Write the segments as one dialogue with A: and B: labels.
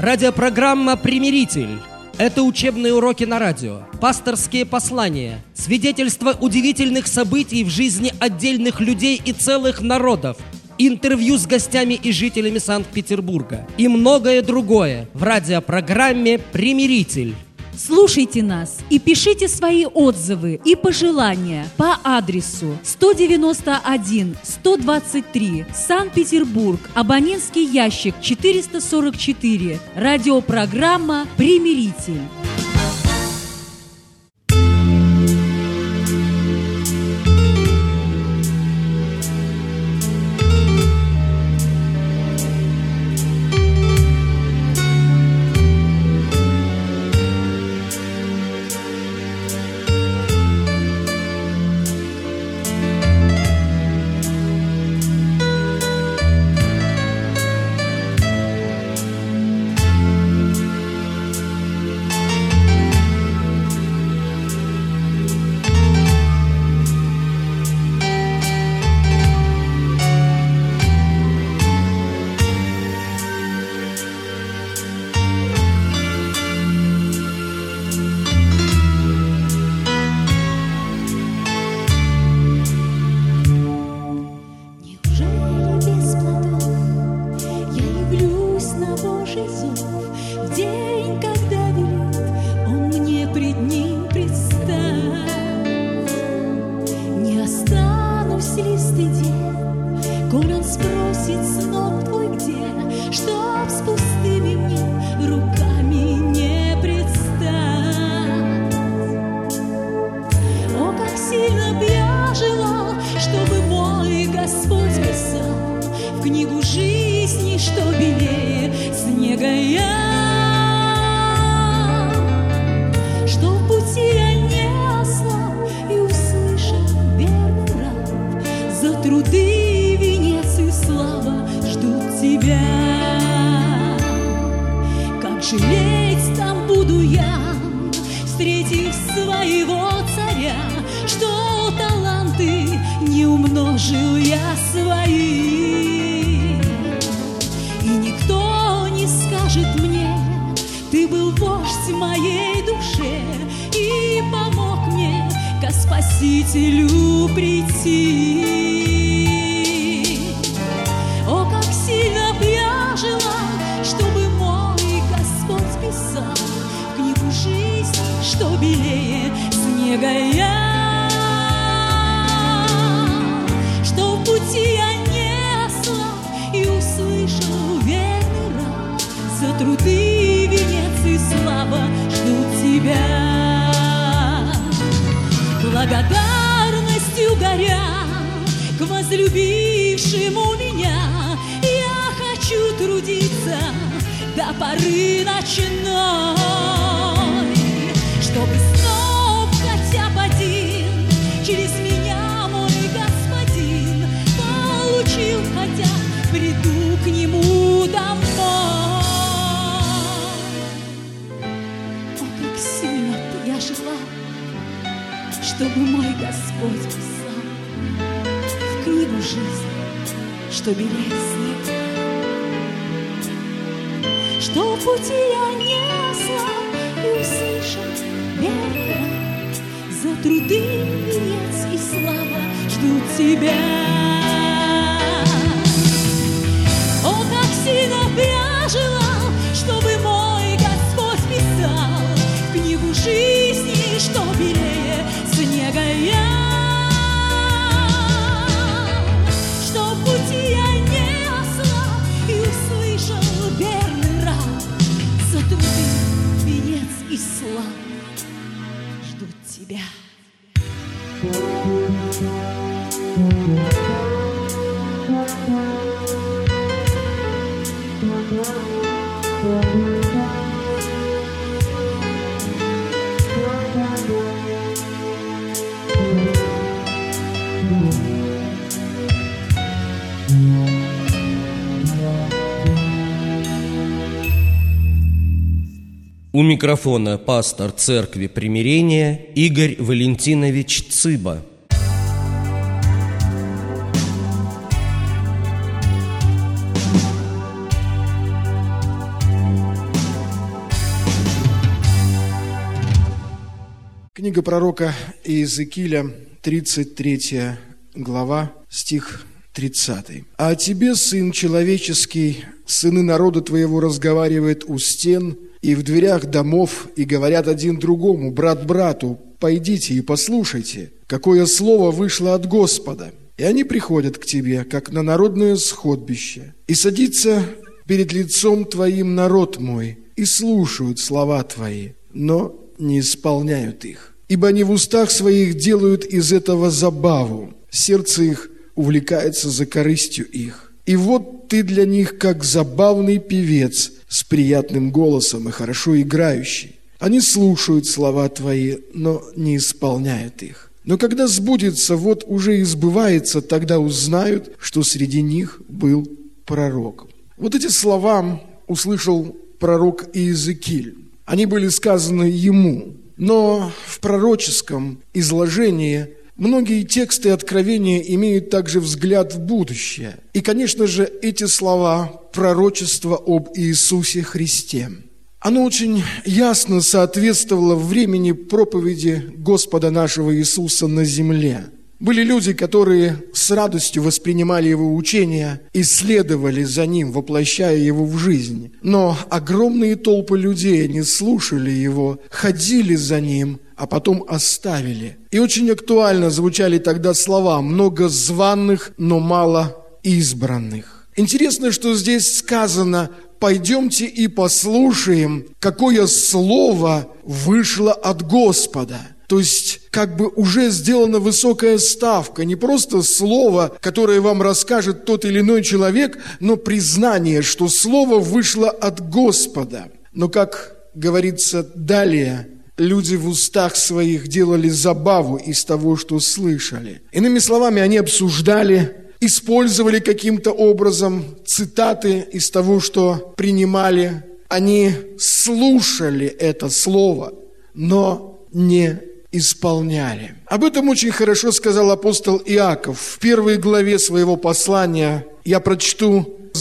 A: Радиопрограмма «Примиритель». Это учебные уроки на радио, пасторские послания, свидетельства удивительных событий в жизни отдельных людей и целых народов, интервью с гостями и жителями Санкт-Петербурга и многое другое в радиопрограмме «Примиритель».
B: Слушайте нас и пишите свои отзывы и пожелания по адресу 191-123, Санкт-Петербург, абонентский ящик 444, радиопрограмма «Примиритель».
C: Жалеть там буду я, встретив своего царя, что таланты не умножил я свои. И никто не скажет мне: ты был вождь моей душе и помог мне ко Спасителю прийти. О, как сильно б я жила, чтобы мой Господь писал в книгу жизни, что белее снега я, что в пути я не ослаб и услышал верный раб: за труды венец и слава ждут тебя. Благодарностью горя к возлюбившему меня, я хочу трудиться до поры ночной, чтобы снова хотя бы один через меня мой Господин получил, хотя приду к нему домой. О, как сильно б я жила, чтобы мой Господь писал в книгу жизни, что белее снега, что в пути я не ослаб и услышал верный раб: за труды венец и слава ждут тебя. О, как сильно б я желал, чтобы мой Господь писал в книгу жизни, что белее снега я, что в пути я не ослаб и услышал верный раб: за труды венец и слава ждут тебя.
A: У микрофона пастор Церкви Примирения Игорь Валентинович Цыба.
D: Книга пророка Иезекииля, 33 глава, стих 30. «А о тебе, сын человеческий, сыны народа твоего разговаривают у стен и в дверях домов, и говорят один другому, брат брату, пойдите и послушайте, какое слово вышло от Господа. И они приходят к тебе, как на народное сходбище, и садится перед лицом твоим народ мой, и слушают слова твои, но не исполняют их. Ибо они в устах своих делают из этого забаву, сердце их увлекается за корыстью их. И вот ты для них как забавный певец с приятным голосом и хорошо играющий. Они слушают слова твои, но не исполняют их. Но когда сбудется, вот уже и сбывается, тогда узнают, что среди них был пророк». Вот эти слова услышал пророк Иезекииль. Они были сказаны ему, но в пророческом изложении многие тексты Откровения имеют также взгляд в будущее. И, конечно же, эти слова – пророчество об Иисусе Христе. Оно очень ясно соответствовало времени проповеди Господа нашего Иисуса на земле. Были люди, которые с радостью воспринимали Его учения и следовали за Ним, воплощая Его в жизнь. Но огромные толпы людей не слушали Его, ходили за Ним, а потом оставили. И очень актуально звучали тогда слова «много званых, но мало избранных». Интересно, что здесь сказано «пойдемте и послушаем, какое слово вышло от Господа». То есть, как бы уже сделана высокая ставка, не просто слово, которое вам расскажет тот или иной человек, но признание, что слово вышло от Господа. Но, как говорится далее, люди в устах своих делали забаву из того, что слышали. Иными словами, они обсуждали, использовали каким-то образом цитаты из того, что принимали. Они слушали это слово, но не исполняли. Об этом очень хорошо сказал апостол Иаков. В 1 главе своего послания я прочту с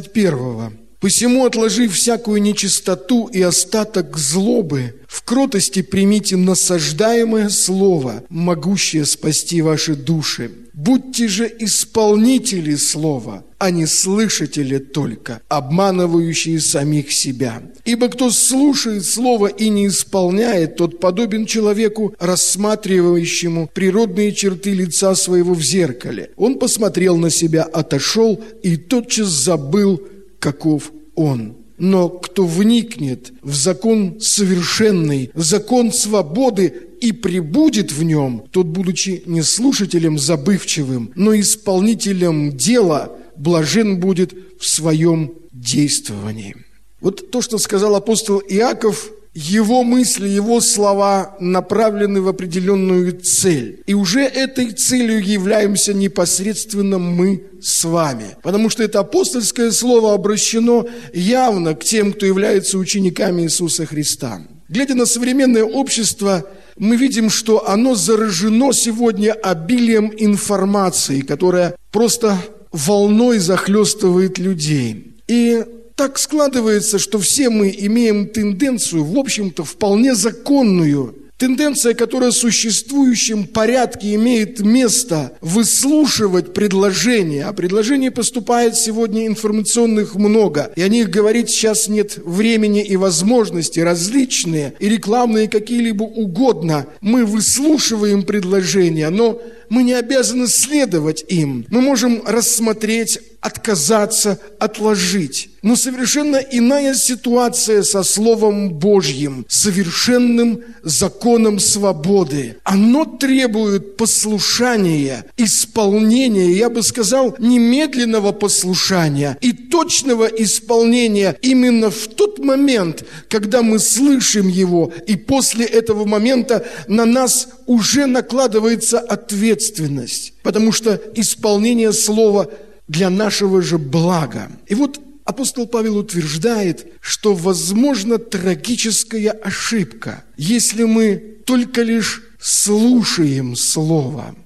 D: 21. «Посему, отложив всякую нечистоту и остаток злобы, в кротости примите насаждаемое слово, могущее спасти ваши души. Будьте же исполнители слова, а не слышатели только, обманывающие самих себя. Ибо кто слушает слово и не исполняет, тот подобен человеку, рассматривающему природные черты лица своего в зеркале. Он посмотрел на себя, отошел и тотчас забыл, каков он. Но кто вникнет в закон совершенный, в закон свободы и пребудет в нем, тот, будучи не слушателем забывчивым, но исполнителем дела, блажен будет в своем действовании». Вот то, что сказал апостол Иаков, его мысли, его слова направлены в определенную цель. И уже этой целью являемся непосредственно мы с вами. Потому что это апостольское слово обращено явно к тем, кто является учениками Иисуса Христа. Глядя на современное общество, мы видим, что оно заражено сегодня обилием информации, которая просто волной захлестывает людей. И так складывается, что все мы имеем тенденцию, в общем-то, вполне законную, тенденция, которая в существующем порядке имеет место, выслушивать предложения. А предложений поступает сегодня информационных много, и о них говорить сейчас нет времени и возможности, различные, и рекламные какие-либо угодно. Мы выслушиваем предложения, но мы не обязаны следовать им. Мы можем рассмотреть, отказаться, отложить. Но совершенно иная ситуация со Словом Божьим, совершенным законом свободы. Оно требует послушания, исполнения, я бы сказал, немедленного послушания и точного исполнения именно в тот момент, когда мы слышим его, и после этого момента на нас уже накладывается ответственность, потому что исполнение Слова для нашего же блага. И вот апостол Павел утверждает, что возможна трагическая ошибка, если мы только лишь слушаем Слово.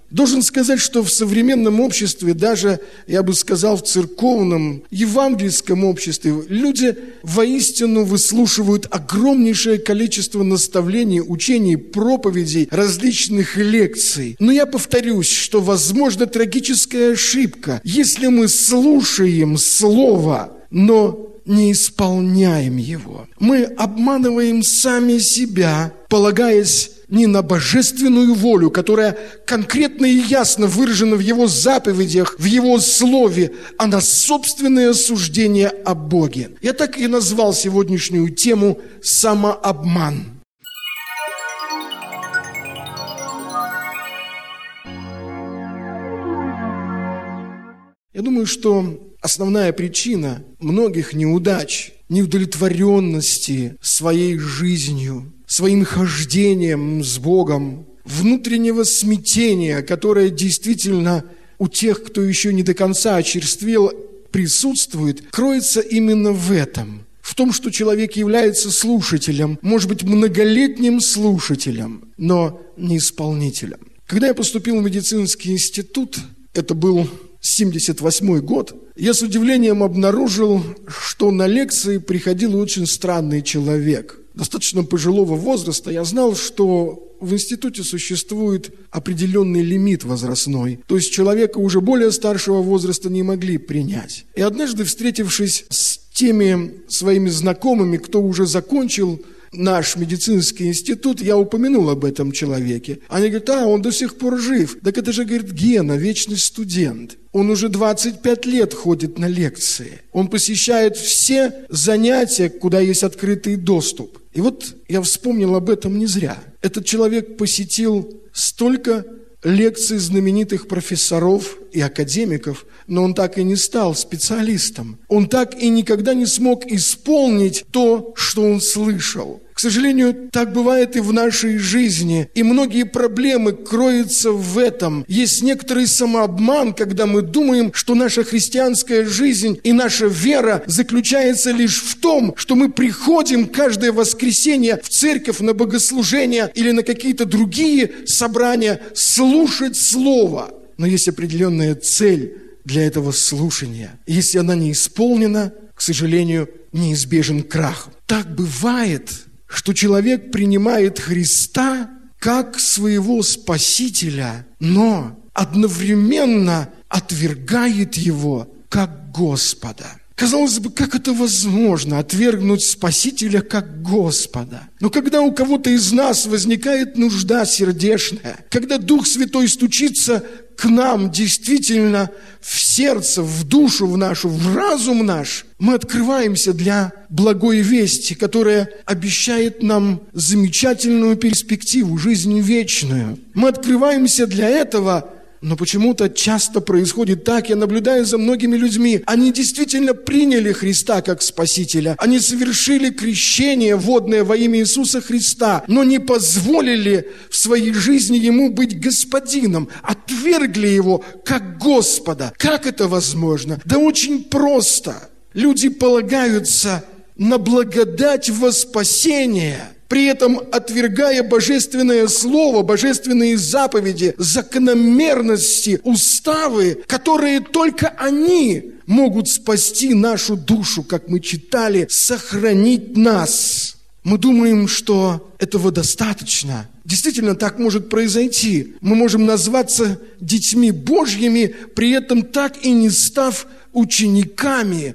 D: Должен сказать, что в современном обществе, даже, я бы сказал, в церковном, евангельском обществе, люди воистину выслушивают огромнейшее количество наставлений, учений, проповедей, различных лекций. Но я повторюсь, что, возможно, трагическая ошибка, если мы слушаем Слово, но не исполняем его. Мы обманываем сами себя, полагаясь не на божественную волю, которая конкретно и ясно выражена в Его заповедях, в Его Слове, а на собственное суждение о Боге. Я так и назвал сегодняшнюю тему «Самообман». Я думаю, что основная причина многих неудач, неудовлетворенности своей жизнью, своим хождением с Богом, внутреннего смятения, которое действительно у тех, кто еще не до конца очерствел, присутствует, кроется именно в этом. В том, что человек является слушателем, может быть, многолетним слушателем, но не исполнителем. Когда я поступил в медицинский институт, это был 1978 год, я с удивлением обнаружил, что на лекции приходил очень странный человек. Достаточно пожилого возраста. Я знал, что в институте существует определенный лимит возрастной. То есть человека уже более старшего возраста не могли принять. И однажды, встретившись с теми своими знакомыми, кто уже закончил наш медицинский институт, я упомянул об этом человеке. Они говорят: он до сих пор жив. Так это же, говорит, Гена, вечный студент. Он уже 25 лет ходит на лекции. Он посещает все занятия, куда есть открытый доступ. И вот я вспомнил об этом не зря. Этот человек посетил столько лекций знаменитых профессоров и академиков, но он так и не стал специалистом. Он так и никогда не смог исполнить то, что он слышал. К сожалению, так бывает и в нашей жизни, и многие проблемы кроются в этом. Есть некоторый самообман, когда мы думаем, что наша христианская жизнь и наша вера заключается лишь в том, что мы приходим каждое воскресенье в церковь на богослужение или на какие-то другие собрания слушать Слово. Но есть определенная цель для этого слушания. Если она не исполнена, к сожалению, неизбежен крах. Так бывает, что человек принимает Христа как своего Спасителя, но одновременно отвергает Его как Господа. Казалось бы, как это возможно, отвергнуть Спасителя как Господа? Но когда у кого-то из нас возникает нужда сердечная, когда Дух Святой стучится к нам действительно в сердце, в душу в нашу, в разум наш, мы открываемся для благой вести, которая обещает нам замечательную перспективу, жизнь вечную. Мы открываемся для этого. Но почему-то часто происходит так, я наблюдаю за многими людьми. Они действительно приняли Христа как Спасителя. Они совершили крещение водное во имя Иисуса Христа, но не позволили в своей жизни Ему быть Господином. Отвергли Его как Господа. Как это возможно? Да очень просто. Люди полагаются на благодать во спасение, при этом отвергая божественное слово, божественные заповеди, закономерности, уставы, которые только они могут спасти нашу душу, как мы читали, сохранить нас. Мы думаем, что этого достаточно. Действительно, так может произойти. Мы можем назваться детьми Божьими, при этом так и не став учениками,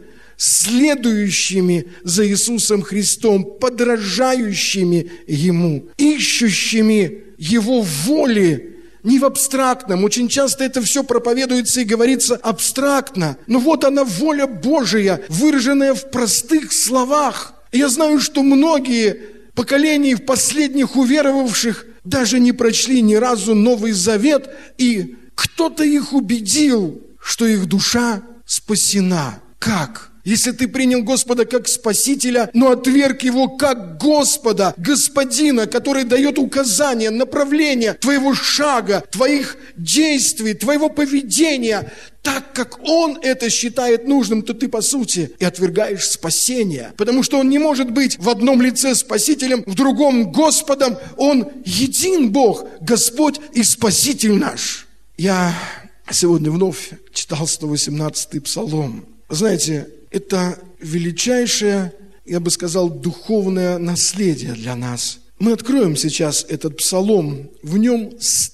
D: следующими за Иисусом Христом, подражающими Ему, ищущими Его воли, не в абстрактном. Очень часто это все проповедуется и говорится абстрактно. Но вот она, воля Божия, выраженная в простых словах. И я знаю, что многие поколения последних уверовавших даже не прочли ни разу Новый Завет, и кто-то их убедил, что их душа спасена. Как? Если ты принял Господа как Спасителя, но отверг Его как Господа, Господина, который дает указания, направления твоего шага, твоих действий, твоего поведения, так как Он это считает нужным, то ты, по сути, и отвергаешь спасение. Потому что Он не может быть в одном лице Спасителем, в другом Господом. Он един Бог, Господь и Спаситель наш. Я сегодня вновь читал 118-й Псалом. Знаете, это величайшее, я бы сказал, духовное наследие для нас. Мы откроем сейчас этот Псалом. В нем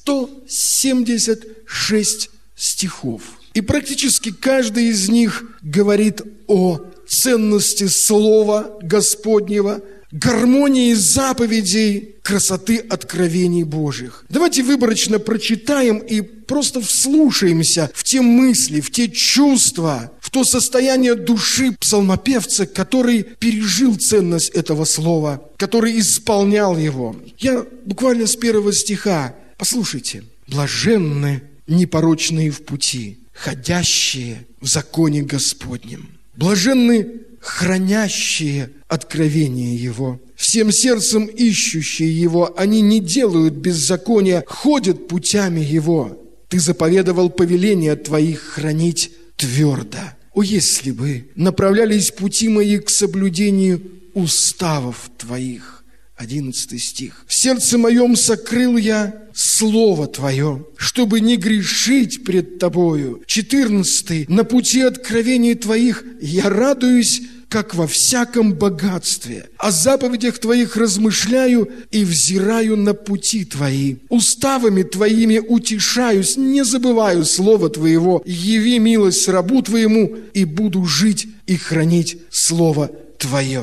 D: 176 стихов. И практически каждый из них говорит о ценности Слова Господнего, гармонии заповедей, красоты откровений Божьих. Давайте выборочно прочитаем и просто вслушаемся в те мысли, в те чувства, в то состояние души псалмопевца, который пережил ценность этого слова, который исполнял его. Я буквально с 1 стиха. Послушайте. «Блаженны непорочные в пути, ходящие в законе Господнем. Блаженны хранящие откровение Его, всем сердцем ищущие Его, они не делают беззакония, ходят путями Его. Ты заповедовал повеления Твоих хранить твердо. О, если бы направлялись пути мои к соблюдению уставов Твоих». 11 стих. «В сердце моем сокрыл я Слово Твое, чтобы не грешить пред Тобою». 14. «На пути откровений Твоих я радуюсь, как во всяком богатстве. О заповедях Твоих размышляю и взираю на пути Твои. Уставами Твоими утешаюсь, не забываю Слова Твоего. Яви милость рабу Твоему, и буду жить и хранить Слово Твое».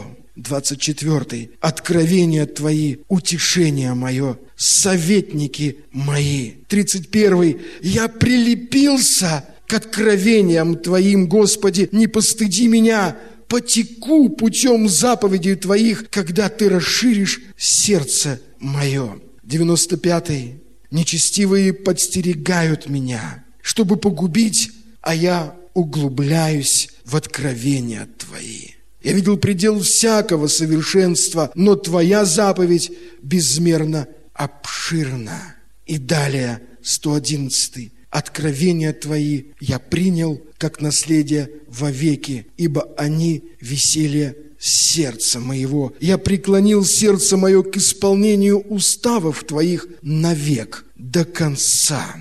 D: 24. «Откровения Твои, утешение мое, советники мои». 31. «Я прилепился к откровениям Твоим, Господи, не постыди меня, потеку путем заповедей Твоих, когда Ты расширишь сердце мое». 95. «Нечестивые подстерегают меня, чтобы погубить, а я углубляюсь в откровения Твои. Я видел предел всякого совершенства, но Твоя заповедь безмерно обширна». И далее, 111. «Откровения Твои я принял, как наследие вовеки, ибо они веселье сердца моего. Я преклонил сердце мое к исполнению уставов Твоих навек, до конца».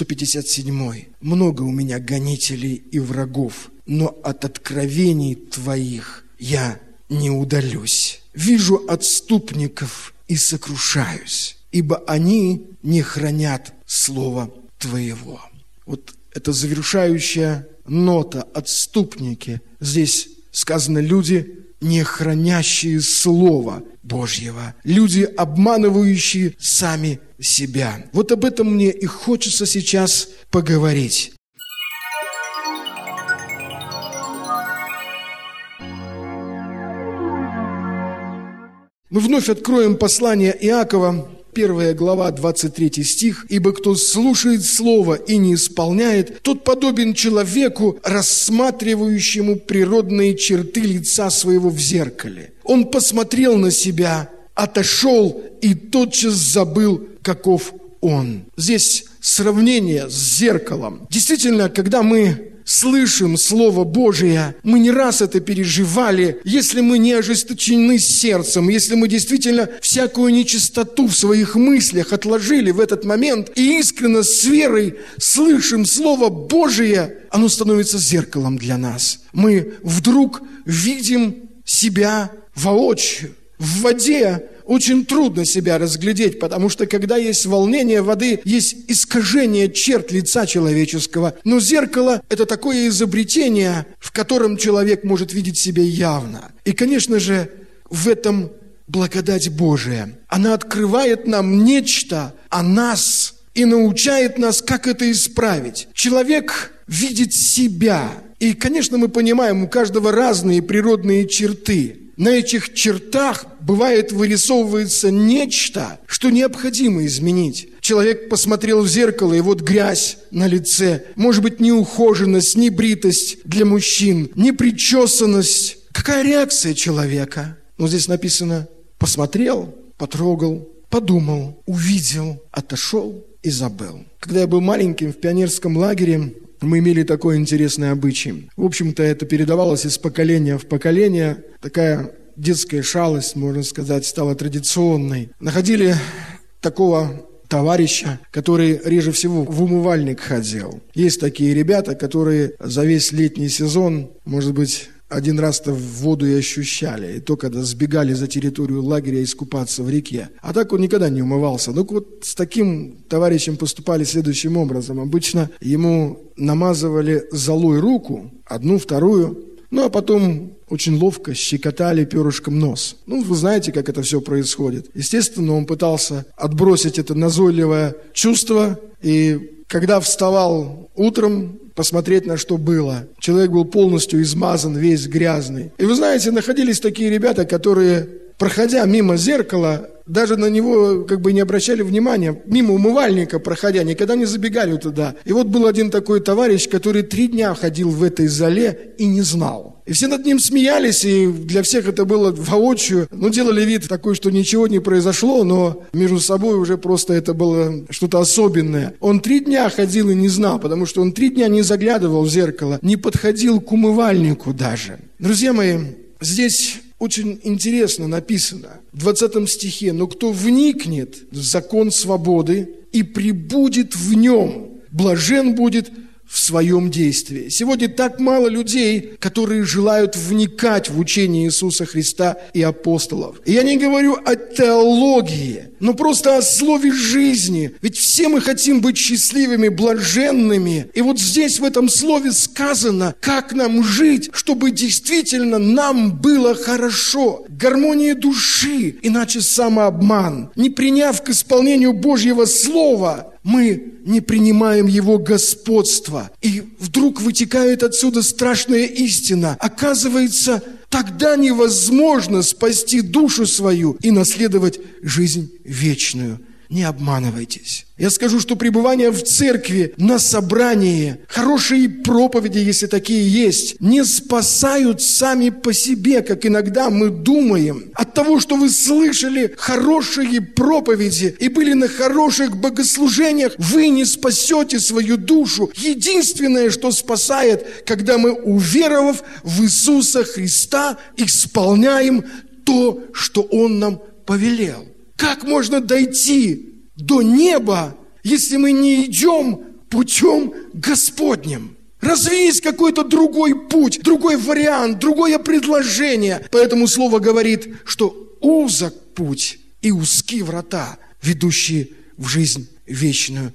D: 157. «Много у меня гонителей и врагов, но от откровений Твоих я не удалюсь. Вижу отступников и сокрушаюсь, ибо они не хранят Слова Твоего». Вот это завершающая нота «отступники». Здесь сказано люди, не хранящие Слова Божьего, люди, обманывающие сами себя. Вот об этом мне и хочется сейчас поговорить. Мы вновь откроем послание Иакова, 1 глава, 23 стих. «Ибо кто слушает слово и не исполняет, тот подобен человеку, рассматривающему природные черты лица своего в зеркале. Он посмотрел на себя, отошел и тотчас забыл, каков он». Здесь сравнение с зеркалом. Действительно, когда мы слышим Слово Божие, мы не раз это переживали, если мы не ожесточены сердцем, если мы действительно всякую нечистоту в своих мыслях отложили в этот момент и искренне с верой слышим Слово Божие, оно становится зеркалом для нас. Мы вдруг видим себя воочию. В воде очень трудно себя разглядеть, потому что когда есть волнение воды, есть искажение черт лица человеческого. Но зеркало – это такое изобретение, в котором человек может видеть себя явно. И, конечно же, в этом благодать Божия. Она открывает нам нечто о нас и научает нас, как это исправить. Человек видит себя. И, конечно, мы понимаем, у каждого разные природные черты. На этих чертах, бывает, вырисовывается нечто, что необходимо изменить. Человек посмотрел в зеркало, и вот грязь на лице. Может быть, неухоженность, небритость для мужчин, непричесанность. Какая реакция человека? Ну, здесь написано: посмотрел, потрогал, подумал, увидел, отошел и забыл. Когда я был маленьким в пионерском лагере, мы имели такой интересный обычай. В общем-то, это передавалось из поколения в поколение. Такая детская шалость, можно сказать, стала традиционной. Находили такого товарища, который реже всего в умывальник ходил. Есть такие ребята, которые за весь летний сезон, может быть, один раз-то в воду и ощущали, и то, когда сбегали за территорию лагеря искупаться в реке. А так он никогда не умывался. Ну вот с таким товарищем поступали следующим образом. Обычно ему намазывали золой руку, одну, вторую, ну а потом очень ловко щекотали перышком нос. Ну, вы знаете, как это все происходит. Естественно, он пытался отбросить это назойливое чувство, и когда вставал утром, посмотреть, на что было, человек был полностью измазан, весь грязный. И вы знаете, находились такие ребята, которые, проходя мимо зеркала, даже на него как бы не обращали внимания, мимо умывальника проходя, никогда не забегали туда. И вот был один такой товарищ, который 3 дня ходил в этой зале и не знал. И все над ним смеялись, и для всех это было воочию. Ну, делали вид такой, что ничего не произошло, но между собой уже просто это было что-то особенное. Он 3 дня ходил и не знал, потому что он 3 дня не заглядывал в зеркало, не подходил к умывальнику даже. Друзья мои, здесь очень интересно написано в 20 стихе: «Но кто вникнет в закон свободы и пребудет в нем, блажен будет в своем действии». Сегодня так мало людей, которые желают вникать в учение Иисуса Христа и апостолов. И я не говорю о теологии, но просто о слове жизни. Ведь все мы хотим быть счастливыми, блаженными. И вот здесь в этом слове сказано, как нам жить, чтобы действительно нам было хорошо. Гармония души, иначе самообман. Не приняв к исполнению Божьего Слова, мы не принимаем Его господство. И вдруг вытекает отсюда страшная истина. Оказывается, тогда невозможно спасти душу свою и наследовать жизнь вечную. Не обманывайтесь. Я скажу, что пребывание в церкви, на собрании, хорошие проповеди, если такие есть, не спасают сами по себе, как иногда мы думаем. От того, что вы слышали хорошие проповеди и были на хороших богослужениях, вы не спасете свою душу. Единственное, что спасает, когда мы, уверовав в Иисуса Христа, исполняем то, что Он нам повелел. Как можно дойти до неба, если мы не идем путем Господним? Разве есть какой-то другой путь, другой вариант, другое предложение? Поэтому Слово говорит, что узок путь и узки врата, ведущие в жизнь вечную.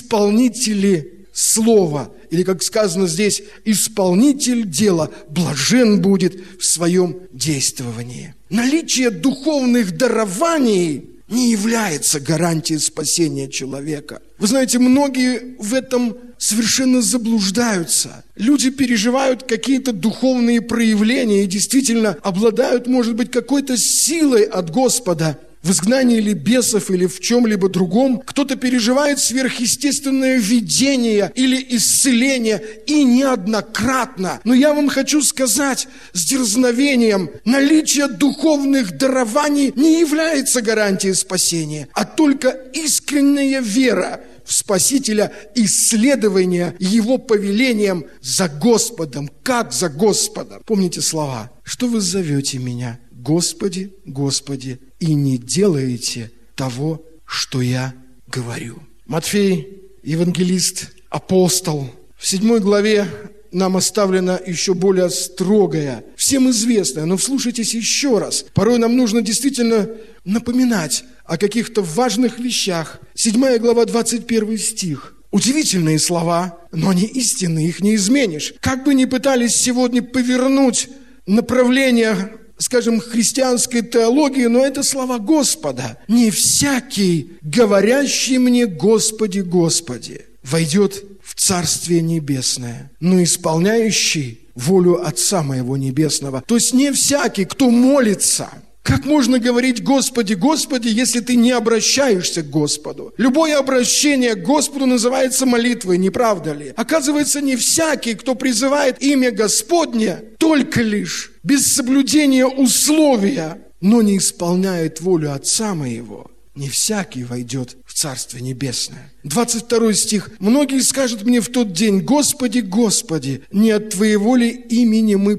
D: Исполнители Слова, или, как сказано здесь, исполнитель дела блажен будет в своем действовании. Наличие духовных дарований не является гарантией спасения человека. Вы знаете, многие в этом совершенно заблуждаются. Люди переживают какие-то духовные проявления и действительно обладают, может быть, какой-то силой от Господа. В изгнании или бесов, или в чем-либо другом, кто-то переживает сверхъестественное видение или исцеление, и неоднократно. Но я вам хочу сказать с дерзновением, наличие духовных дарований не является гарантией спасения, а только искренняя вера в Спасителя и следование Его повелениям за Господом. Как за Господом? Помните слова: «Что вы зовете меня, Господи, Господи, и не делаете того, что я говорю». Матфей, евангелист, апостол, в 7 главе нам оставлена еще более строгая, всем известная, но вслушайтесь еще раз. Порой нам нужно действительно напоминать о каких-то важных вещах. 7 глава, 21 стих. Удивительные слова, но они истинные, их не изменишь. Как бы ни пытались сегодня повернуть направление, скажем, христианской теологии, но это слова Господа. «Не всякий, говорящий мне, Господи, Господи, войдет в Царствие Небесное, но исполняющий волю Отца Моего Небесного». То есть не всякий, кто молится. Как можно говорить «Господи, Господи», если ты не обращаешься к Господу? Любое обращение к Господу называется молитвой, не правда ли? Оказывается, не всякий, кто призывает имя Господне, только лишь без соблюдения условия, но не исполняет волю Отца Моего, не всякий войдет в Царствие Небесное. 22 стих. «Многие скажут мне в тот день: Господи, Господи, не от Твоего ли имени мы пророчествовали?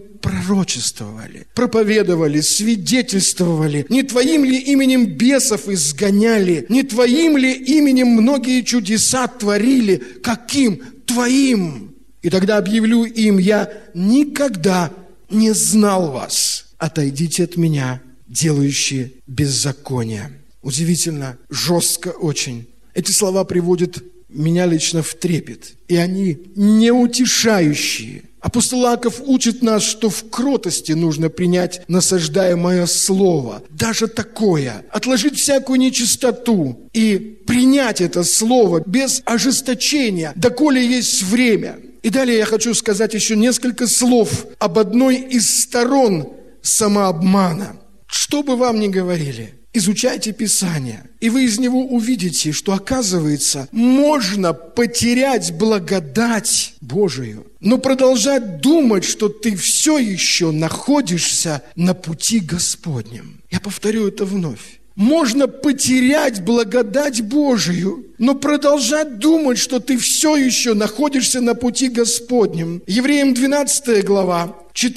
D: пророчествовали, проповедовали, свидетельствовали? Не Твоим ли именем бесов изгоняли? Не Твоим ли именем многие чудеса творили? Каким? Твоим. И тогда объявлю им: я никогда не знал вас. Отойдите от меня, делающие беззаконие. Удивительно, жестко очень. Эти слова приводят меня лично в трепет. И они неутешающие. Апостол Иаков учит нас, что в кротости нужно принять насаждаемое слово. Даже такое. Отложить всякую нечистоту и принять это слово без ожесточения, доколе есть время. И далее я хочу сказать еще несколько слов об одной из сторон самообмана. Что бы вам ни говорили, изучайте Писание, и вы из него увидите, что, оказывается, можно потерять благодать Божию, но продолжать думать, что ты все еще находишься на пути Господнем. Я повторю это вновь. Можно потерять благодать Божию, но продолжать думать, что ты все еще находишься на пути Господнем. Евреям 12 глава,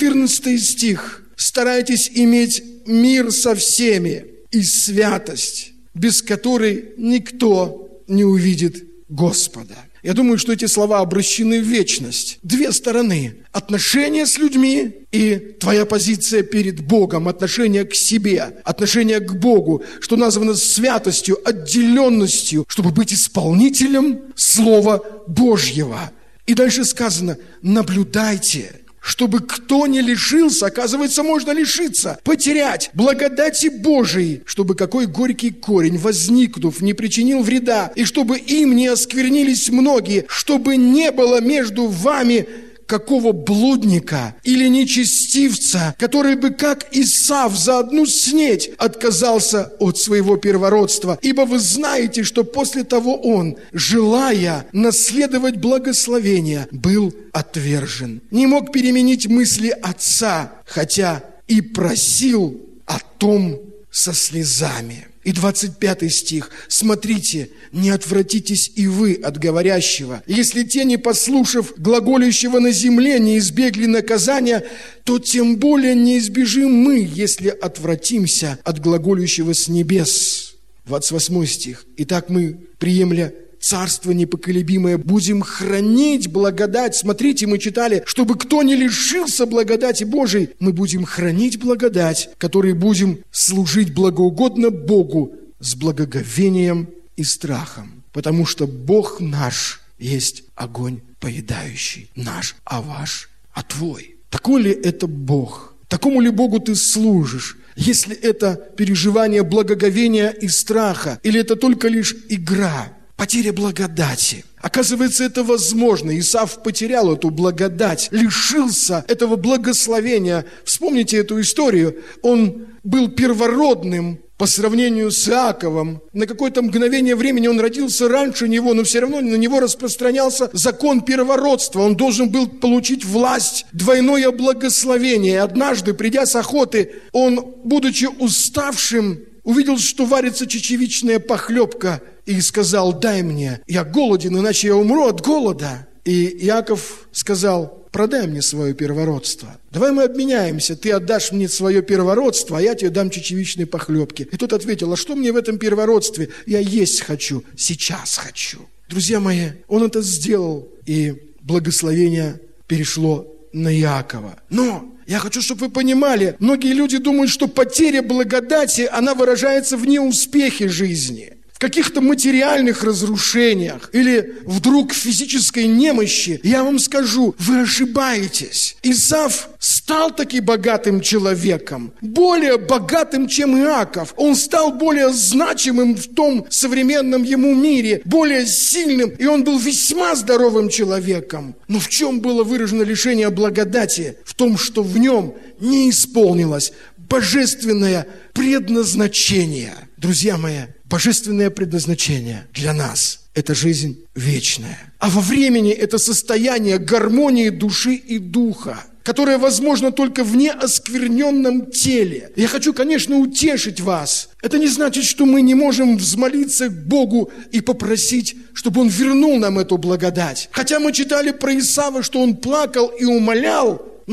D: 14 стих. «Старайтесь иметь мир со всеми и святость, без которой никто не увидит Господа». Я думаю, что эти слова обращены в вечность. Две стороны. Отношения с людьми и твоя позиция перед Богом, отношение к себе, отношение к Богу, что названо святостью, отделенностью, чтобы быть исполнителем Слова Божьего. И дальше сказано: наблюдайте, чтобы кто не лишился, оказывается, можно лишиться, потерять благодати Божией, чтобы какой горький корень, возникнув, не причинил вреда, и чтобы им не осквернились многие, чтобы не было между вами какого блудника или нечестивца, который бы, как Исав, за одну снеть отказался от своего первородства. Ибо вы знаете, что после того он, желая наследовать благословение, был отвержен. Не мог переменить мысли отца, хотя и просил о том со слезами. И 25 стих. «Смотрите, не отвратитесь и вы от говорящего. Если те, не послушав глаголющего на земле, не избегли наказания, то тем более не избежим мы, если отвратимся от глаголющего с небес». 28 стих. «Итак мы, приемля царство непоколебимое, будем хранить благодать». Смотрите, мы читали, чтобы кто не лишился благодати Божией, мы будем хранить благодать, которой будем служить благоугодно Богу с благоговением и страхом. Потому что Бог наш есть огонь поедающий. Наш, а ваш, а твой. Такой ли это Бог? Такому ли Богу ты служишь? Если это переживание благоговения и страха, или это только лишь игра? Потеря благодати. Оказывается, это возможно. Исав потерял эту благодать, лишился этого благословения. Вспомните эту историю. Он был первородным по сравнению с Иаковом. На какое-то мгновение времени он родился раньше него, но все равно на него распространялся закон первородства. Он должен был получить власть, двойное благословение. И однажды, придя с охоты, он, будучи уставшим, увидел, что варится чечевичная похлебка, и сказал: «Дай мне, я голоден, иначе я умру от голода». И Иаков сказал: «Продай мне свое первородство. Давай мы обменяемся, ты отдашь мне свое первородство, а я тебе дам чечевичной похлебки». И тот ответил: «А что мне в этом первородстве? Я есть хочу, сейчас хочу». Друзья мои, он это сделал, и благословение перешло на Иакова. Но я хочу, чтобы вы понимали, многие люди думают, что потеря благодати, она выражается в неуспехе жизни, в каких-то материальных разрушениях или вдруг в физической немощи. Я вам скажу, вы ошибаетесь. Исав стал таки богатым человеком, более богатым, чем Иаков. Он стал более значимым в том современном ему мире, более сильным, и он был весьма здоровым человеком. Но в чем было выражено лишение благодати? В том, что в нем не исполнилось божественное предназначение. Друзья мои, божественное предназначение для нас – это жизнь вечная. А во времени это состояние гармонии души и духа, которое возможно только в неоскверненном теле. Я хочу, конечно, утешить вас. Это не значит, что мы не можем взмолиться к Богу и попросить, чтобы Он вернул нам эту благодать. Хотя мы читали про Исава, что он плакал и умолял, но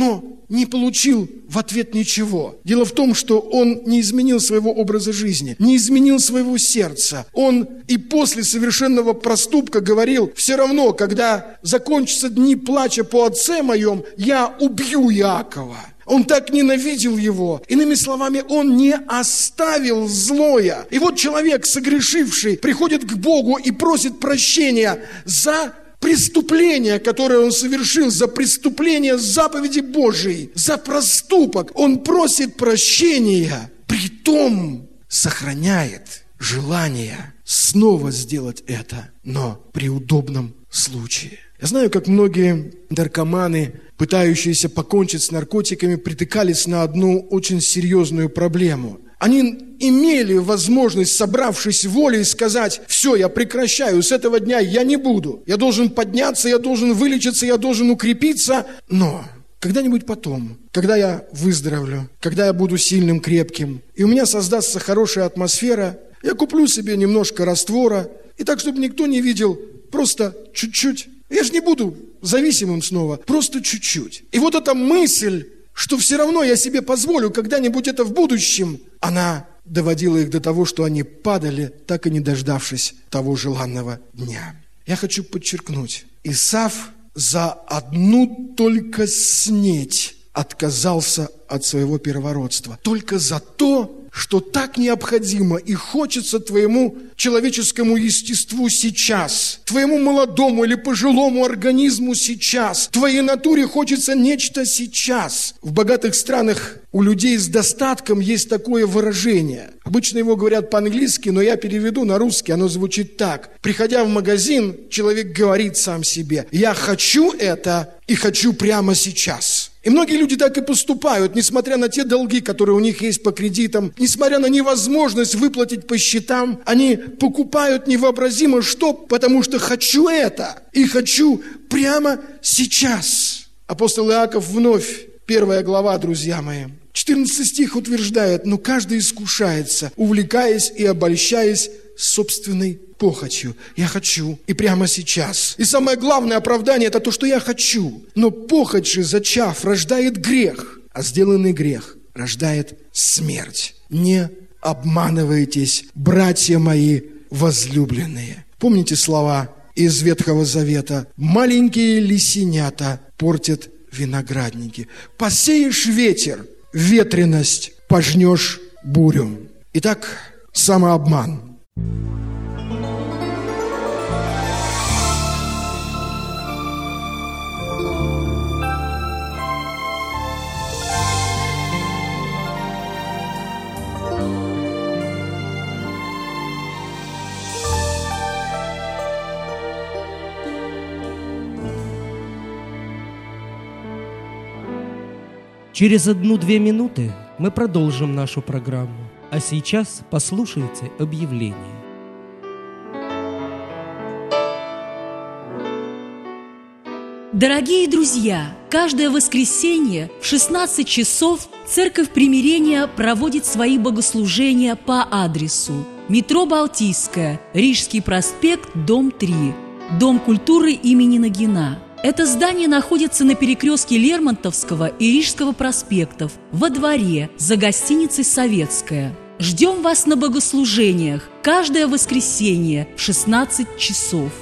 D: не получил в ответ ничего. Дело в том, что он не изменил своего образа жизни, не изменил своего сердца. Он и после совершенного проступка говорил: все равно, когда закончатся дни плача по отце моем, я убью Иакова. Он так ненавидел его. Иными словами, он не оставил злое. И вот человек, согрешивший, приходит к Богу и просит прощения за преступление, которое он совершил, за преступление заповеди Божией, за проступок. Он просит прощения, притом сохраняет желание снова сделать это, но при удобном случае. Я знаю, как многие наркоманы, пытающиеся покончить с наркотиками, притыкались на одну очень серьезную проблему. Они имели возможность, собравшись волей, сказать: все, я прекращаю, с этого дня я не буду. Я должен подняться, я должен вылечиться, я должен укрепиться. Но когда-нибудь потом, когда я выздоровлю, когда я буду сильным, крепким, и у меня создастся хорошая атмосфера, я куплю себе немножко раствора, и так, чтобы никто не видел, просто чуть-чуть. Я же не буду зависимым снова, просто чуть-чуть. И вот эта мысль, что все равно я себе позволю когда-нибудь это в будущем, она доводила их до того, что они падали, так и не дождавшись того желанного дня. Я хочу подчеркнуть, Исав за одну только снеть отказался от своего первородства. Только за то, что так необходимо и хочется твоему человеческому естеству сейчас, твоему молодому или пожилому организму сейчас, твоей натуре хочется нечто сейчас. В богатых странах у людей с достатком есть такое выражение. Обычно его говорят по-английски, но я переведу на русский, оно звучит так. Приходя в магазин, человек говорит сам себе: я хочу это и хочу прямо сейчас. И многие люди так и поступают, несмотря на те долги, которые у них есть по кредитам, несмотря на невозможность выплатить по счетам, они покупают невообразимо что, потому что хочу это и хочу прямо сейчас. Апостол Иаков вновь, 1 глава, друзья мои, 14 стих утверждает: но каждый искушается, увлекаясь и обольщаясь собственной похотью. Я хочу и прямо сейчас. И самое главное оправдание — это то, что я хочу. Но похоть же, зачав, рождает грех, а сделанный грех рождает смерть. Не обманывайтесь, братья мои возлюбленные. Помните слова из Ветхого Завета: маленькие лисенята портят виноградники. Посеешь ветер, ветренность, пожнешь бурю. Итак, самообман.
A: Через 1-2 минуты мы продолжим нашу программу. А сейчас послушайте объявление.
B: Дорогие друзья, каждое воскресенье в 16 часов Церковь Примирения проводит свои богослужения по адресу: метро Балтийская, Рижский проспект, дом 3, Дом культуры имени Нагина. Это здание находится на перекрестке Лермонтовского и Рижского проспектов, во дворе, за гостиницей «Советская». Ждем вас на богослужениях каждое воскресенье в 16 часов.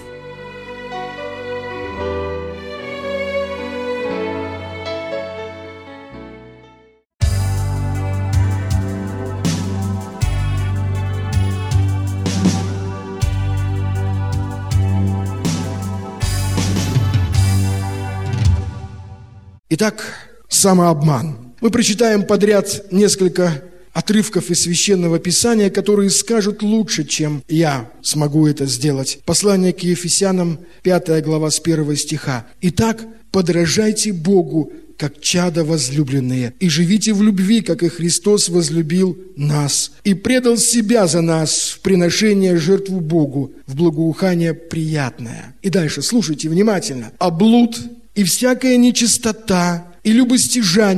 D: Итак, самообман. Мы прочитаем подряд несколько отрывков из Священного Писания, которые скажут лучше, чем я смогу это сделать. Послание к Ефесянам, 5 глава, с 1 стиха. «Итак, подражайте Богу, как чада возлюбленные, и живите в любви, как и Христос возлюбил нас, и предал себя за нас в приношение жертву Богу, в благоухание приятное». И дальше, слушайте внимательно. «А блуд и всякая нечистота, и любостяжание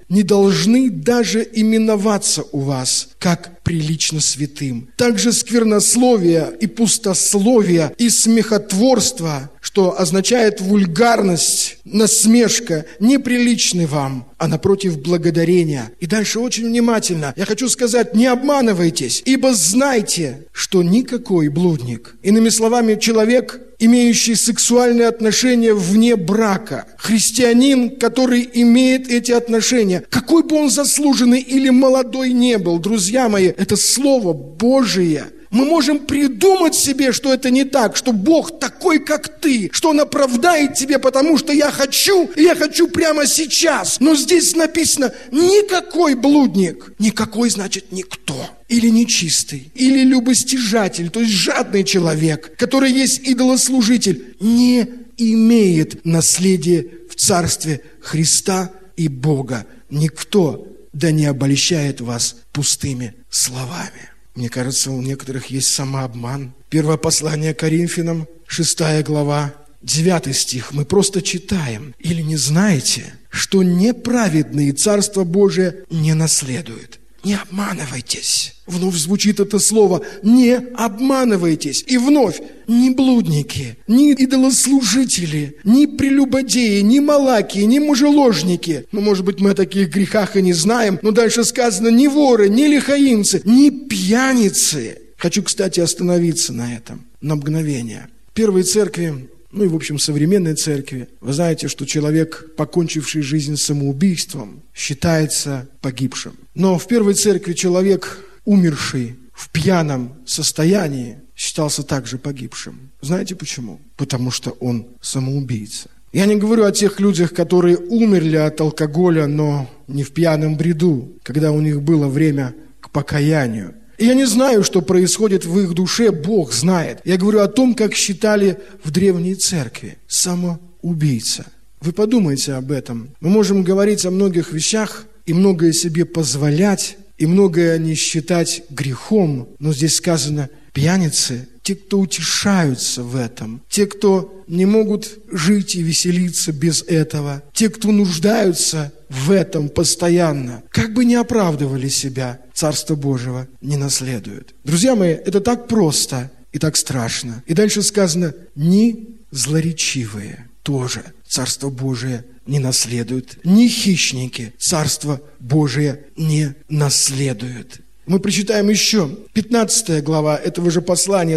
D: не должны даже именоваться у вас, как прилично святым. Также сквернословие и пустословие и смехотворство, что означает вульгарность, насмешка, неприличны вам, а напротив благодарения. И дальше очень внимательно. Я хочу сказать, не обманывайтесь, ибо знайте, что никакой блудник, иными словами, человек, имеющий сексуальные отношения вне брака, христианин, который имеет эти отношения, какой бы он заслуженный или молодой не был, друзья мои, это Слово Божие. Мы можем придумать себе, что это не так, что Бог такой, как ты, что Он оправдает тебя, потому что я хочу прямо сейчас. Но здесь написано, никакой блудник, никакой значит никто, или нечистый, или любостяжатель, то есть жадный человек, который есть идолослужитель, не имеет наследия в Царстве Христа и Бога. Никто да не обольщает вас пустыми словами. Мне кажется, у некоторых есть самообман. Первое послание Коринфянам, 6 глава, 9 стих. Мы просто читаем. Или не знаете, что неправедные Царство Божие не наследуют? Не обманывайтесь. Вновь звучит это слово. Не обманывайтесь. И вновь, ни блудники, ни идолослужители, ни прелюбодеи, ни малакии, ни мужеложники. Ну, может быть, мы о таких грехах и не знаем, но дальше сказано, ни воры, ни лихаимцы, ни пьяницы. Хочу, кстати, остановиться на этом, на мгновение. В первой церкви, ну и, в общем, современной церкви, вы знаете, что человек, покончивший жизнь самоубийством, считается погибшим. Но в первой церкви человек, умерший в пьяном состоянии, считался также погибшим. Знаете почему? Потому что он самоубийца. Я не говорю о тех людях, которые умерли от алкоголя, но не в пьяном бреду, когда у них было время к покаянию. И я не знаю, что происходит в их душе, Бог знает. Я говорю о том, как считали в древней церкви. Самоубийца. Вы подумайте об этом. Мы можем говорить о многих вещах и многое себе позволять, и многое не считать грехом. Но здесь сказано, пьяницы, те, кто утешаются в этом, те, кто не могут жить и веселиться без этого, те, кто нуждаются в этом постоянно, как бы не оправдывали себя, Царство Божьего не наследуют. Друзья мои, это так просто и так страшно. И дальше сказано, ни злоречивые тоже Царство Божие не наследуют, ни хищники Царство Божие не наследуют. Мы прочитаем еще 15 глава этого же послания,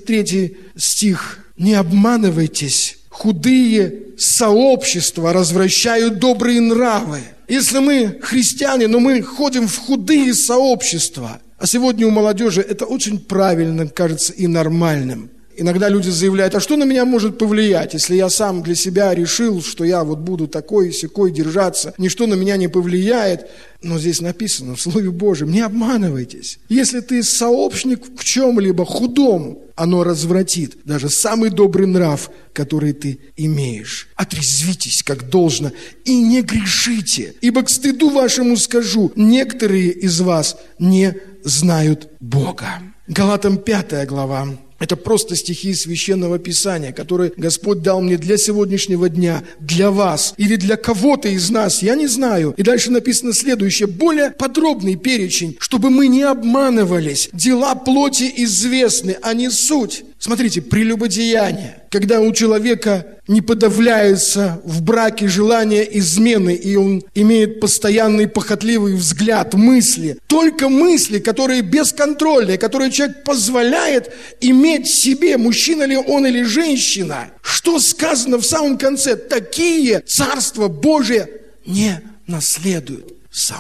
D: 33 стих. «Не обманывайтесь, худые сообщества развращают добрые нравы». Если мы христиане, но мы ходим в худые сообщества, а сегодня у молодежи это очень правильно, кажется, и нормальным. Иногда люди заявляют, а что на меня может повлиять, если я сам для себя решил, что я вот буду такой и сякой держаться, ничто на меня не повлияет. Но здесь написано в Слове Божьем, не обманывайтесь. Если ты сообщник в чем-либо худом, оно развратит даже самый добрый нрав, который ты имеешь. Отрезвитесь, как должно, и не грешите, ибо к стыду вашему скажу, некоторые из вас не знают Бога. Галатам 5 глава. Это просто стихи Священного Писания, которые Господь дал мне для сегодняшнего дня, для вас или для кого-то из нас, я не знаю. И дальше написано следующее, более подробный перечень, чтобы мы не обманывались. Дела плоти известны, а не суть. Смотрите, прелюбодеяние. Когда у человека не подавляется в браке желание измены, и он имеет постоянный похотливый взгляд, мысли. Только мысли, которые бесконтрольные, которые человек позволяет иметь себе, мужчина ли он или женщина. Что сказано в самом конце? Такие Царство Божие не наследуют.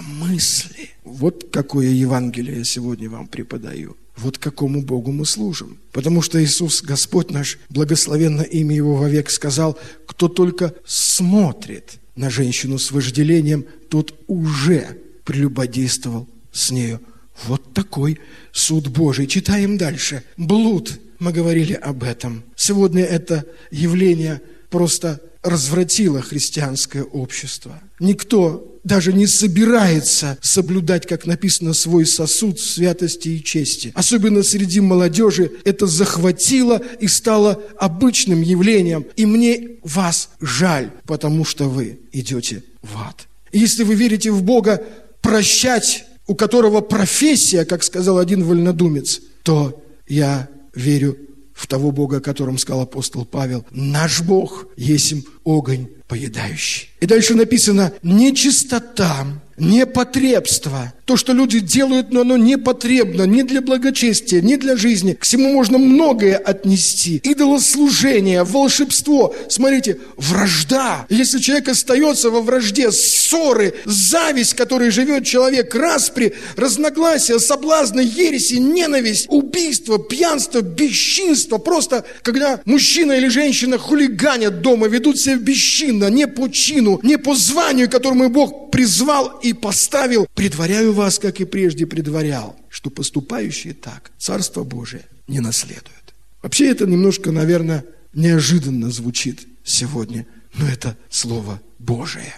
D: Мысли. Вот какое Евангелие я сегодня вам преподаю. Вот какому Богу мы служим. Потому что Иисус, Господь наш, благословенно имя Его вовек, сказал, кто только смотрит на женщину с вожделением, тот уже прелюбодействовал с нею. Вот такой суд Божий. Читаем дальше. Блуд. Мы говорили об этом. Сегодня это явление просто развратило христианское общество. Никто даже не собирается соблюдать, как написано, свой сосуд святости и чести. Особенно среди молодежи это захватило и стало обычным явлением. И мне вас жаль, потому что вы идете в ад. Если вы верите в Бога, прощать, у которого профессия, как сказал один вольнодумец, то я верю в того Бога, о котором сказал апостол Павел. Наш Бог есть огонь поедающий. И дальше написано: нечистота, непотребство. То, что люди делают, но оно непотребно ни для благочестия, ни для жизни. К всему можно многое отнести. Идолослужение, волшебство. Смотрите, вражда. Если человек остается во вражде, ссоры, зависть, которой живет человек, распри, разногласия, соблазны, ереси, ненависть, убийство, пьянство, бесчинство. Просто, когда мужчина или женщина хулиганят дома, ведут себя бесчинно, не по чину, не по званию, которому Бог призвал и поставил, предваряю вас, как и прежде предварял, что поступающие так Царство Божие не наследуют. Вообще это немножко, наверное, неожиданно звучит сегодня, но это Слово Божие.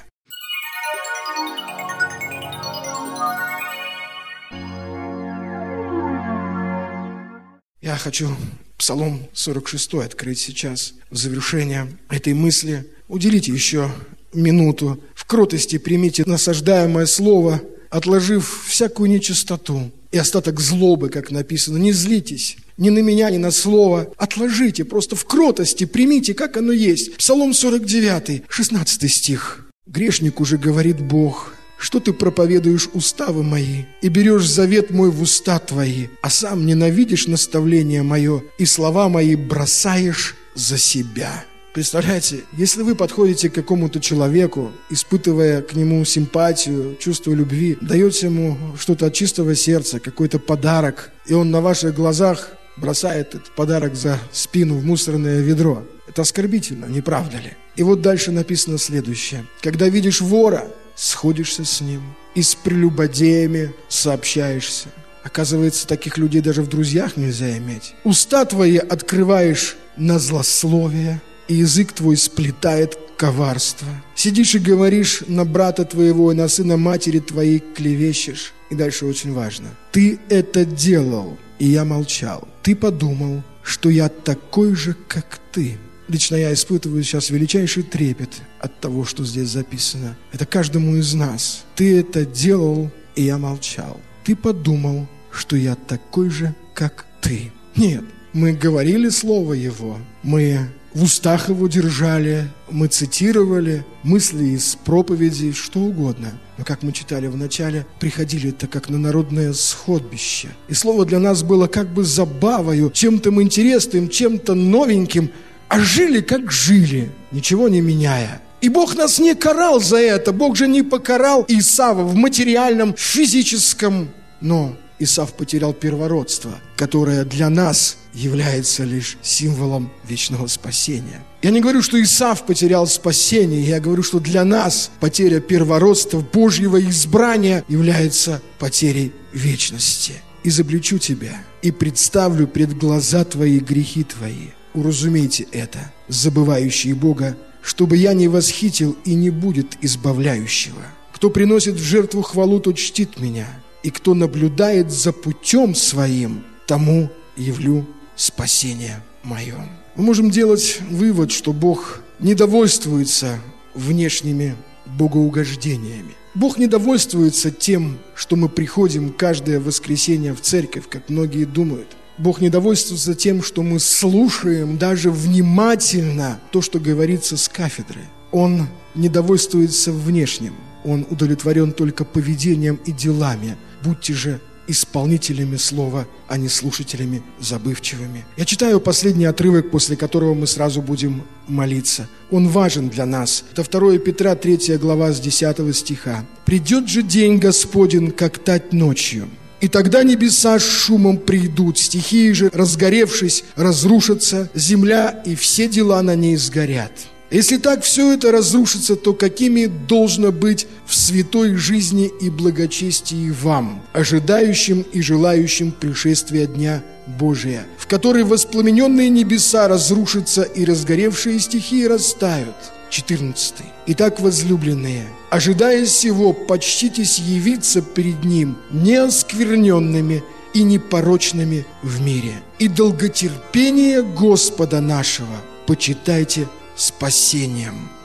D: Я хочу Псалом 46 открыть сейчас в завершение этой мысли. Уделите еще минуту, в кротости примите насаждаемое слово, отложив всякую нечистоту и остаток злобы, как написано. Не злитесь ни на меня, ни на слово. Отложите, просто в кротости примите, как оно есть. Псалом 49, 16 стих. «Грешник уже говорит Бог, что ты проповедуешь уставы мои и берешь завет мой в уста твои, а сам ненавидишь наставление мое и слова мои бросаешь за себя». Представляете, если вы подходите к какому-то человеку, испытывая к нему симпатию, чувство любви, даете ему что-то от чистого сердца, какой-то подарок, и он на ваших глазах бросает этот подарок за спину в мусорное ведро. Это оскорбительно, не правда ли? И вот дальше написано следующее. «Когда видишь вора, сходишься с ним, и с прелюбодеями сообщаешься». Оказывается, таких людей даже в друзьях нельзя иметь. «Уста твои открываешь на злословие, и язык твой сплетает коварство. Сидишь и говоришь на брата твоего и на сына матери твоей клевещешь». И дальше очень важно. «Ты это делал, и я молчал. Ты подумал, что я такой же, как ты». Лично я испытываю сейчас величайший трепет от того, что здесь записано. Это каждому из нас. «Ты это делал, и я молчал. Ты подумал, что я такой же, как ты». Нет, мы говорили слово Его, мы в устах Его держали, мы цитировали мысли из проповедей, что угодно. Но, как мы читали в начале, приходили это как на народное сходбище. И слово для нас было как бы забавою, чем-то интересным, чем-то новеньким, а жили, как жили, ничего не меняя. И Бог нас не карал за это. Бог же не покарал Исава в материальном, физическом, но Исав потерял первородство, которое для нас является лишь символом вечного спасения. Я не говорю, что Исав потерял спасение, я говорю, что для нас потеря первородства, Божьего избрания является потерей вечности. «Изобличу тебя и представлю пред глаза твои грехи твои. Уразумейте это, забывающие Бога, чтобы я не восхитил и не будет избавляющего. Кто приносит в жертву хвалу, тот чтит меня, и кто наблюдает за путем своим, тому явлю спасение мое». Мы можем делать вывод, что Бог не довольствуется внешними богоугождениями. Бог не довольствуется тем, что мы приходим каждое воскресенье в церковь, как многие думают. Бог не довольствуется тем, что мы слушаем даже внимательно то, что говорится с кафедры. Он не довольствуется внешним. Он удовлетворен только поведением и делами. Будьте же исполнителями слова, а не слушателями забывчивыми. Я читаю последний отрывок, после которого мы сразу будем молиться. Он важен для нас. Это 2 Петра, 3 глава, с 10 стиха. «Придет же день Господень, как тать ночью, и тогда небеса с шумом придут, стихии же, разгоревшись, разрушатся, земля и все дела на ней сгорят». Если так все это разрушится, то какими должно быть в святой жизни и благочестии вам, ожидающим и желающим пришествия Дня Божия, в который воспламененные небеса разрушатся и разгоревшие стихии растают? 14. «Итак, возлюбленные, ожидая сего, почтитесь явиться перед Ним неоскверненными и непорочными в мире. И долготерпение Господа нашего почитайте спасением».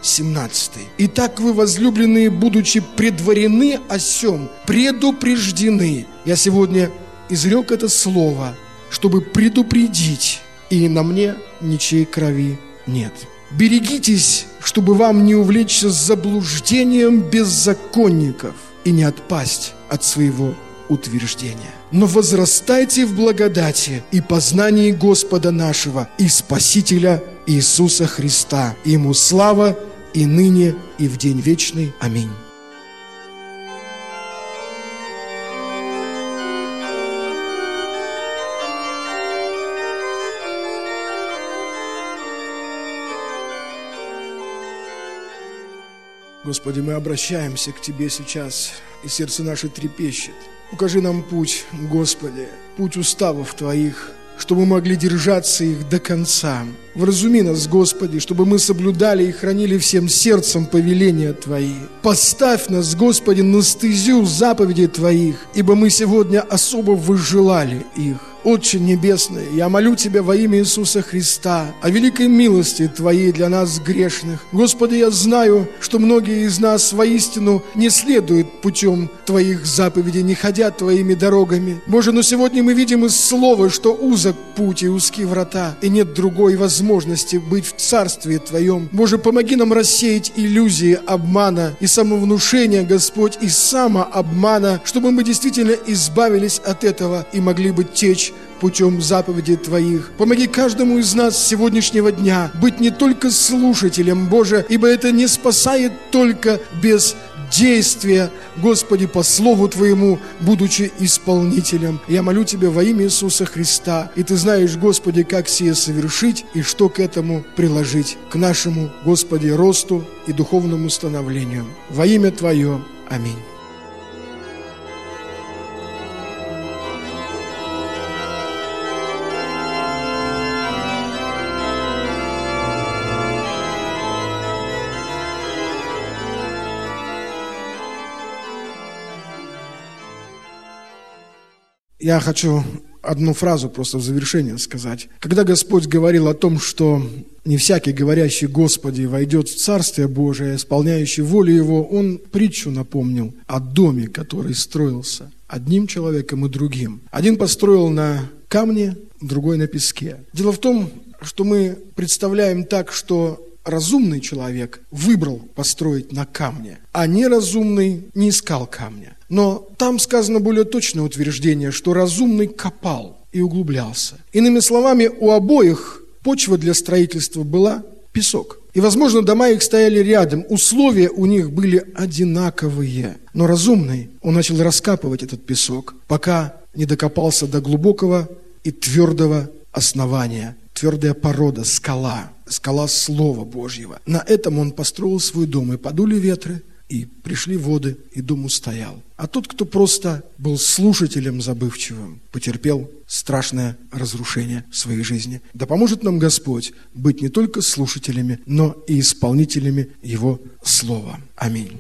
D: 17. «Итак вы, возлюбленные, будучи предварены о сем, предупреждены». Я сегодня изрек это слово, чтобы предупредить, и на мне ничьей крови нет. «Берегитесь, чтобы вам не увлечься заблуждением беззаконников и не отпасть от своего утверждения. Но возрастайте в благодати и познании Господа нашего и Спасителя Иисуса Христа. Ему слава и ныне, и в день вечный. Аминь». Господи, мы обращаемся к Тебе сейчас, и сердце наше трепещет. Укажи нам путь, Господи, путь уставов Твоих, чтобы мы могли держаться их до конца. Вразуми нас, Господи, чтобы мы соблюдали и хранили всем сердцем повеления Твои. Поставь нас, Господи, на стезю заповедей Твоих, ибо мы сегодня особо возжелали их. Отче Небесный, я молю Тебя во имя Иисуса Христа о великой милости Твоей для нас грешных. Господи, я знаю, что многие из нас воистину не следуют путем Твоих заповедей, не ходят Твоими дорогами. Боже, но сегодня мы видим из Слова, что узок путь и узкие врата, и нет другой возможности быть в Царстве Твоем. Боже, помоги нам рассеять иллюзии обмана и самовнушения, Господь, и самообмана, чтобы мы действительно избавились от этого и могли бы течь путем заповедей Твоих. Помоги каждому из нас с сегодняшнего дня быть не только слушателем, Боже, ибо это не спасает только без действия, Господи, по Слову Твоему, будучи исполнителем. Я молю Тебя во имя Иисуса Христа, и Ты знаешь, Господи, как сие совершить и что к этому приложить, к нашему, Господи, росту и духовному становлению. Во имя Твое. Аминь. Я хочу одну фразу просто в завершение сказать. Когда Господь говорил о том, что не всякий, говорящий «Господи, войдет в Царствие Божие, исполняющий волю Его», Он притчу напомнил о доме, который строился одним человеком и другим. Один построил на камне, другой на песке. Дело в том, что мы представляем так, что разумный человек выбрал построить на камне, а неразумный не искал камня. Но там сказано более точное утверждение, что разумный копал и углублялся. Иными словами, у обоих почва для строительства была песок. И, возможно, дома их стояли рядом, условия у них были одинаковые. Но разумный, он начал раскапывать этот песок, пока не докопался до глубокого и твердого основания. Твердая порода, скала Слова Божьего. На этом он построил свой дом, и подули ветры, и пришли воды, и дом устоял. А тот, кто просто был слушателем забывчивым, потерпел страшное разрушение в своей жизни. Да поможет нам Господь быть не только слушателями, но и исполнителями Его Слова. Аминь.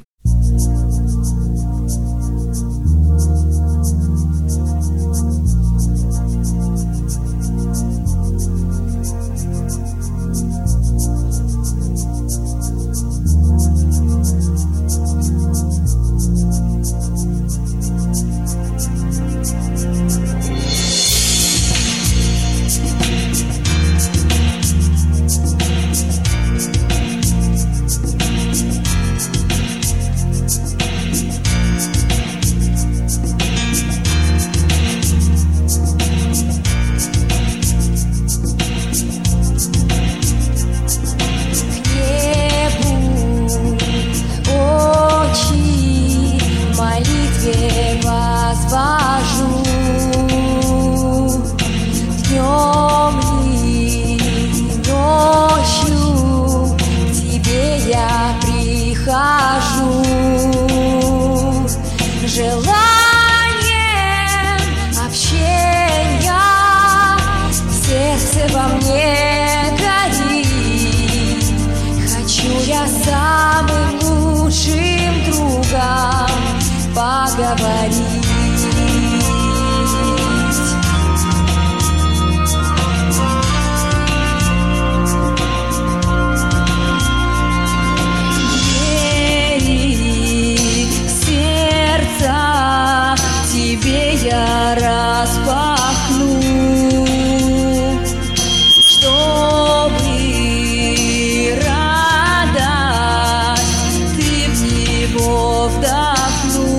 C: тепло вдохну.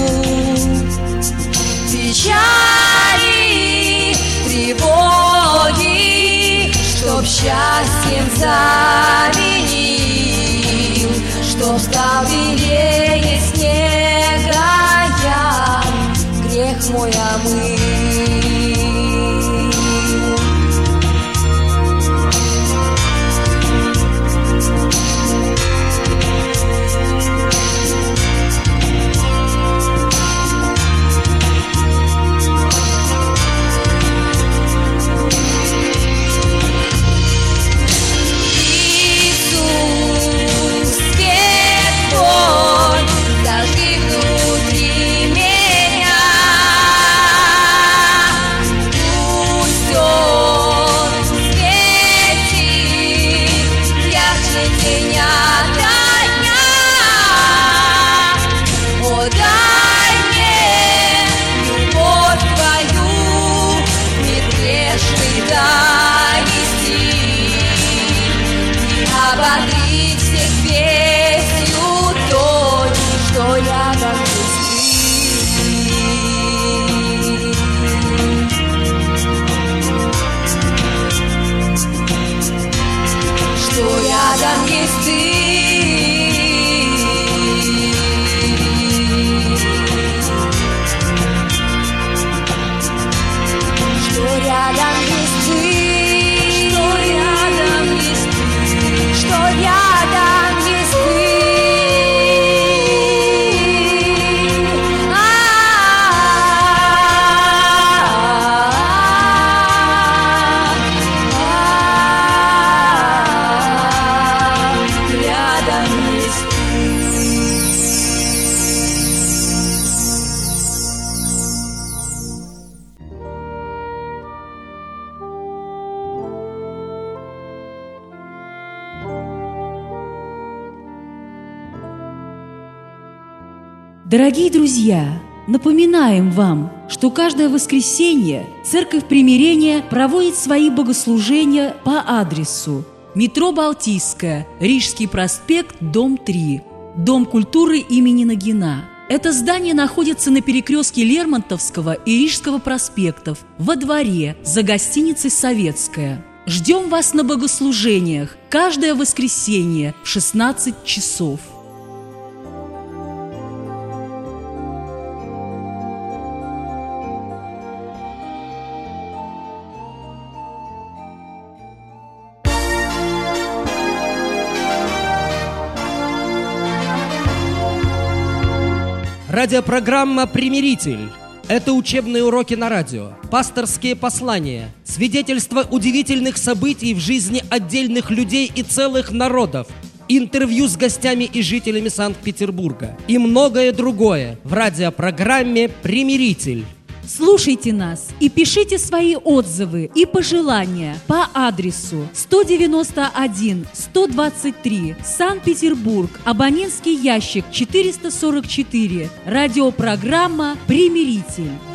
C: Печали, тревоги, чтоб счастьем заменил, чтоб стал белее снега я, грех мой омыл. Ободрить всех песнью той, что рядом есть ты, что рядом есть ты, что рядом есть ты. Что рядом есть ты. Рядом есть ты.
B: Дорогие друзья, напоминаем вам, что каждое воскресенье Церковь Примирения проводит свои богослужения по адресу метро Балтийская, Рижский проспект, дом 3, Дом культуры имени Нагина. Это здание находится на перекрестке Лермонтовского и Рижского проспектов, во дворе, за гостиницей «Советская». Ждем вас на богослужениях каждое воскресенье в 16 часов.
A: Радиопрограмма «Примиритель». Это учебные уроки на радио, пасторские послания, свидетельства удивительных событий в жизни отдельных людей и целых народов, интервью с гостями и жителями Санкт-Петербурга и многое другое в радиопрограмме «Примиритель».
B: Слушайте нас и пишите свои отзывы и пожелания по адресу 191-123, Санкт-Петербург, абонентский ящик 444, радиопрограмма «Примиритель».